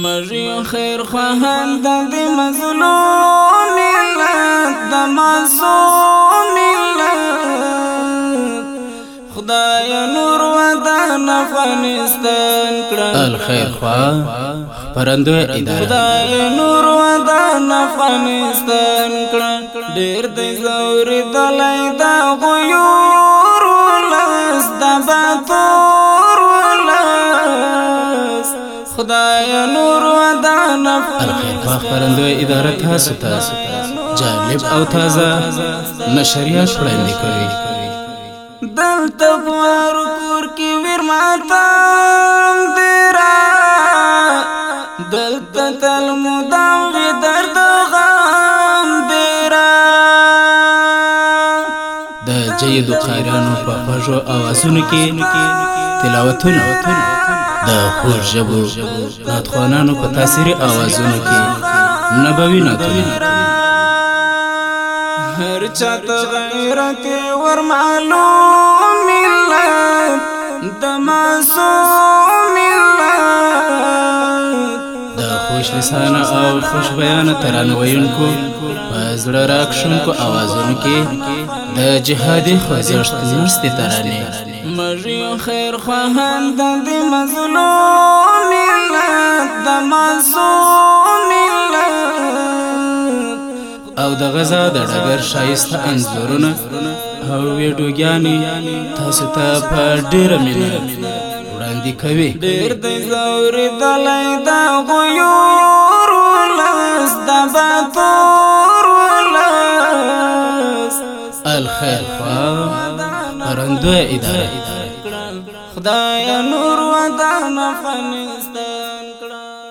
مری خیر خواهند د مظلوم ملت د معصوم ملت خدای نور ودان افغانستان کړه الخير خواه پرندو اداره خدای نور ودان افغانستان کړه ډېر د زور دلای دا غيور ولس د باتور ولس خدای نور ودان الخير خواه پرندو اداره تاسو جالب او تازه نشریات وړاندې کوي دلته کور کې ور ماتم دیرا دلته تل مدام وی درد غم دیرا د جیدو قاریانو په خوږو اوازونو کې تلاوتونه د خوږ ژبو نعتخوانانو په تاثیري اوازونو کې نبوي نعتونه هر چاته غیرت ور معلوم ملت د معصوم ملت د خوش لسانه او خوش بیانه ترانه ویونکو په زړه راکښونکو اوازونو کې د جهادي خوځښت مرستې ترانې مری خیر خواهند د مظلوم ملت د معصوم ملت او د غزا د ډګر شایسته انځورونه او ویډیوګانې تاسو ته په ډېره مینه وړاندې کوي ډېر د زور دلای دا غيور ولس د باتور ولس الخير خواه پرندو اداره خدای نور ودان افغانستان کړه